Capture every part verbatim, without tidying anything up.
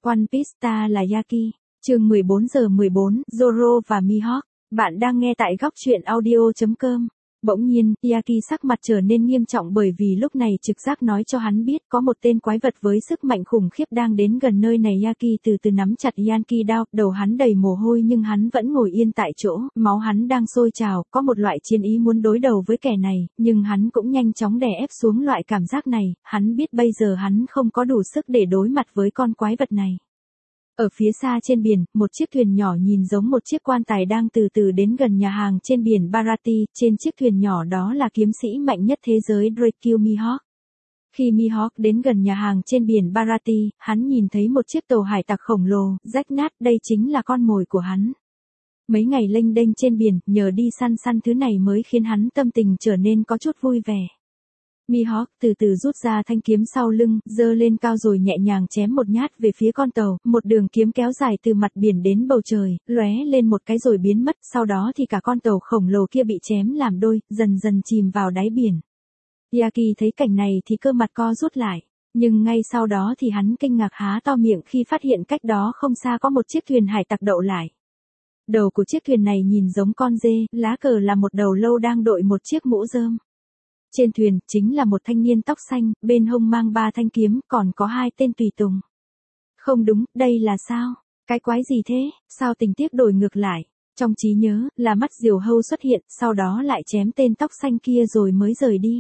One Piece ta là Yaki, chương mười bốn giờ mười bốn, Zoro và Mihawk. Bạn đang nghe tại góc truyện audio chấm com. Bỗng nhiên, Yaki sắc mặt trở nên nghiêm trọng bởi vì lúc này trực giác nói cho hắn biết có một tên quái vật với sức mạnh khủng khiếp đang đến gần nơi này. Yaki từ từ nắm chặt Yankee đao, đầu hắn đầy mồ hôi nhưng hắn vẫn ngồi yên tại chỗ, máu hắn đang sôi trào, có một loại chiến ý muốn đối đầu với kẻ này, nhưng hắn cũng nhanh chóng đè ép xuống loại cảm giác này, hắn biết bây giờ hắn không có đủ sức để đối mặt với con quái vật này. Ở phía xa trên biển, một chiếc thuyền nhỏ nhìn giống một chiếc quan tài đang từ từ đến gần nhà hàng trên biển Baratie, trên chiếc thuyền nhỏ đó là kiếm sĩ mạnh nhất thế giới Drake Mihawk. Khi Mihawk đến gần nhà hàng trên biển Baratie, hắn nhìn thấy một chiếc tàu hải tặc khổng lồ, rách nát, đây chính là con mồi của hắn. Mấy ngày lênh đênh trên biển, nhờ đi săn săn thứ này mới khiến hắn tâm tình trở nên có chút vui vẻ. Mihawk từ từ rút ra thanh kiếm sau lưng, giơ lên cao rồi nhẹ nhàng chém một nhát về phía con tàu, một đường kiếm kéo dài từ mặt biển đến bầu trời, lóe lên một cái rồi biến mất, sau đó thì cả con tàu khổng lồ kia bị chém làm đôi, dần dần chìm vào đáy biển. Yaki thấy cảnh này thì cơ mặt co rút lại, nhưng ngay sau đó thì hắn kinh ngạc há to miệng khi phát hiện cách đó không xa có một chiếc thuyền hải tặc đậu lại. Đầu của chiếc thuyền này nhìn giống con dê, lá cờ là một đầu lâu đang đội một chiếc mũ rơm. Trên thuyền, chính là một thanh niên tóc xanh, bên hông mang ba thanh kiếm, còn có hai tên tùy tùng. Không đúng, đây là sao? Cái quái gì thế? Sao tình tiết đổi ngược lại? Trong trí nhớ, là mắt diều hâu xuất hiện, sau đó lại chém tên tóc xanh kia rồi mới rời đi.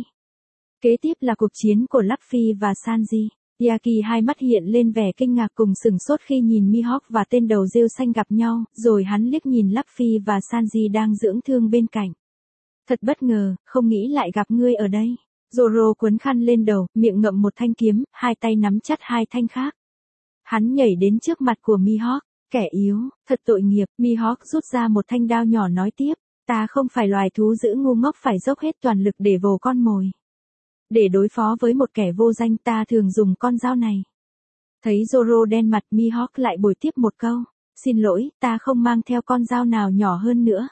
Kế tiếp là cuộc chiến của Luffy và Sanji. Yaki hai mắt hiện lên vẻ kinh ngạc cùng sửng sốt khi nhìn Mihawk và tên đầu rêu xanh gặp nhau, rồi hắn liếc nhìn Luffy và Sanji đang dưỡng thương bên cạnh. Thật bất ngờ, không nghĩ lại gặp ngươi ở đây. Zoro quấn khăn lên đầu, miệng ngậm một thanh kiếm, hai tay nắm chặt hai thanh khác. Hắn nhảy đến trước mặt của Mihawk, kẻ yếu, thật tội nghiệp. Mihawk rút ra một thanh đao nhỏ nói tiếp, ta không phải loài thú dữ ngu ngốc phải dốc hết toàn lực để vồ con mồi. Để đối phó với một kẻ vô danh ta thường dùng con dao này. Thấy Zoro đen mặt, Mihawk lại bồi tiếp một câu, xin lỗi, ta không mang theo con dao nào nhỏ hơn nữa.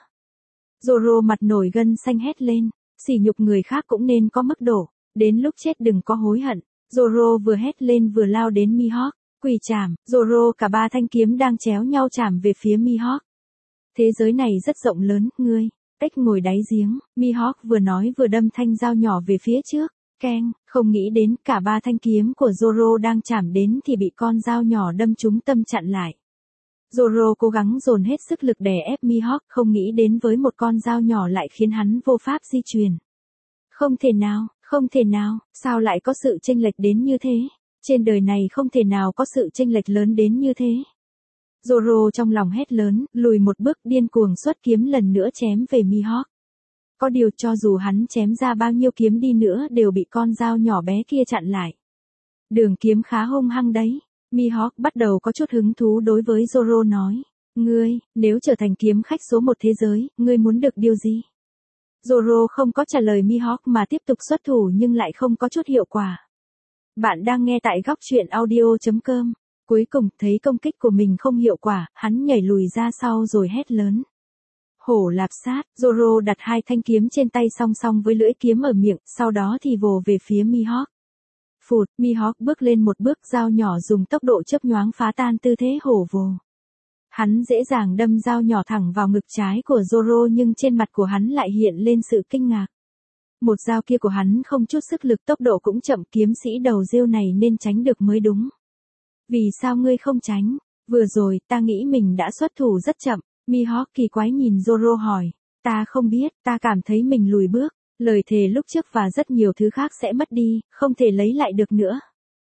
Zoro mặt nổi gân xanh hét lên, sỉ nhục người khác cũng nên có mức độ, đến lúc chết đừng có hối hận. Zoro vừa hét lên vừa lao đến Mihawk, quỳ chảm, Zoro cả ba thanh kiếm đang chéo nhau chảm về phía Mihawk. Thế giới này rất rộng lớn, ngươi, ếch ngồi đáy giếng, Mihawk vừa nói vừa đâm thanh dao nhỏ về phía trước, keng, không nghĩ đến cả ba thanh kiếm của Zoro đang chảm đến thì bị con dao nhỏ đâm trúng tâm chặn lại. Zoro cố gắng dồn hết sức lực đè ép Mihawk, không nghĩ đến với một con dao nhỏ lại khiến hắn vô pháp di chuyển. Không thể nào, không thể nào, sao lại có sự chênh lệch đến như thế? Trên đời này không thể nào có sự chênh lệch lớn đến như thế. Zoro trong lòng hét lớn, lùi một bước điên cuồng xuất kiếm lần nữa chém về Mihawk. Có điều cho dù hắn chém ra bao nhiêu kiếm đi nữa đều bị con dao nhỏ bé kia chặn lại. Đường kiếm khá hung hăng đấy. Mihawk bắt đầu có chút hứng thú đối với Zoro nói, ngươi, nếu trở thành kiếm khách số một thế giới, ngươi muốn được điều gì? Zoro không có trả lời Mihawk mà tiếp tục xuất thủ nhưng lại không có chút hiệu quả. Bạn đang nghe tại góc truyện audio chấm com. Cuối cùng, thấy công kích của mình không hiệu quả, hắn nhảy lùi ra sau rồi hét lớn. Hổ lạp sát, Zoro đặt hai thanh kiếm trên tay song song với lưỡi kiếm ở miệng, sau đó thì vồ về phía Mihawk. Phụt, Mihawk bước lên một bước, dao nhỏ dùng tốc độ chớp nhoáng phá tan tư thế hổ vồ. Hắn dễ dàng đâm dao nhỏ thẳng vào ngực trái của Zoro nhưng trên mặt của hắn lại hiện lên sự kinh ngạc. Một dao kia của hắn không chút sức lực, tốc độ cũng chậm, kiếm sĩ đầu rêu này nên tránh được mới đúng. Vì sao ngươi không tránh? Vừa rồi, ta nghĩ mình đã xuất thủ rất chậm. Mihawk kỳ quái nhìn Zoro hỏi. Ta không biết, ta cảm thấy mình lùi bước. Lời thề lúc trước và rất nhiều thứ khác sẽ mất đi, không thể lấy lại được nữa.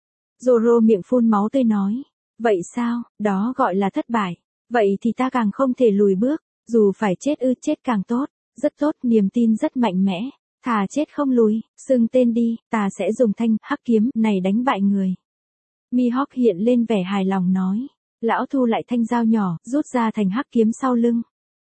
Zoro miệng phun máu tươi nói. Vậy sao, đó gọi là thất bại. Vậy thì ta càng không thể lùi bước, dù phải chết ư chết càng tốt. Rất tốt, niềm tin rất mạnh mẽ. Thà chết không lùi, xưng tên đi, ta sẽ dùng thanh hắc kiếm này đánh bại người. Mihawk hiện lên vẻ hài lòng nói. Lão thu lại thanh dao nhỏ, rút ra thành hắc kiếm sau lưng.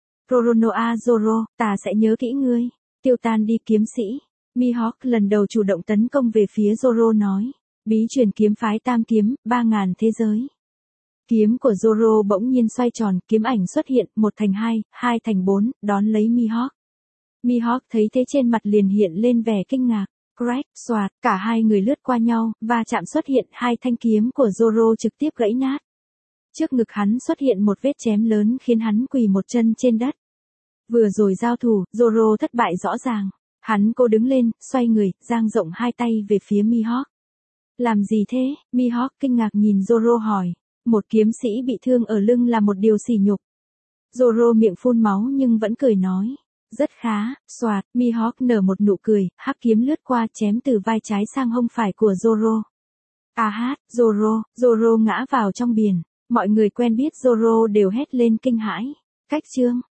Roronoa Zoro, ta sẽ nhớ kỹ ngươi. Tiêu tan đi kiếm sĩ. Mihawk lần đầu chủ động tấn công về phía Zoro nói. Bí truyền kiếm phái tam kiếm, ba ngàn thế giới. Kiếm của Zoro bỗng nhiên xoay tròn, kiếm ảnh xuất hiện, một thành hai, hai thành bốn, đón lấy Mihawk. Mihawk thấy thế trên mặt liền hiện lên vẻ kinh ngạc. Crack, xoạt, cả hai người lướt qua nhau, va chạm xuất hiện, hai thanh kiếm của Zoro trực tiếp gãy nát. Trước ngực hắn xuất hiện một vết chém lớn khiến hắn quỳ một chân trên đất. Vừa rồi giao thủ, Zoro thất bại rõ ràng. Hắn cô đứng lên, xoay người, dang rộng hai tay về phía Mihawk. Làm gì thế? Mihawk kinh ngạc nhìn Zoro hỏi. Một kiếm sĩ bị thương ở lưng là một điều sỉ nhục. Zoro miệng phun máu nhưng vẫn cười nói. Rất khá, xoạt, Mihawk nở một nụ cười, hắc kiếm lướt qua chém từ vai trái sang hông phải của Zoro. À hát, Zoro, Zoro ngã vào trong biển. Mọi người quen biết Zoro đều hét lên kinh hãi. Cách chương.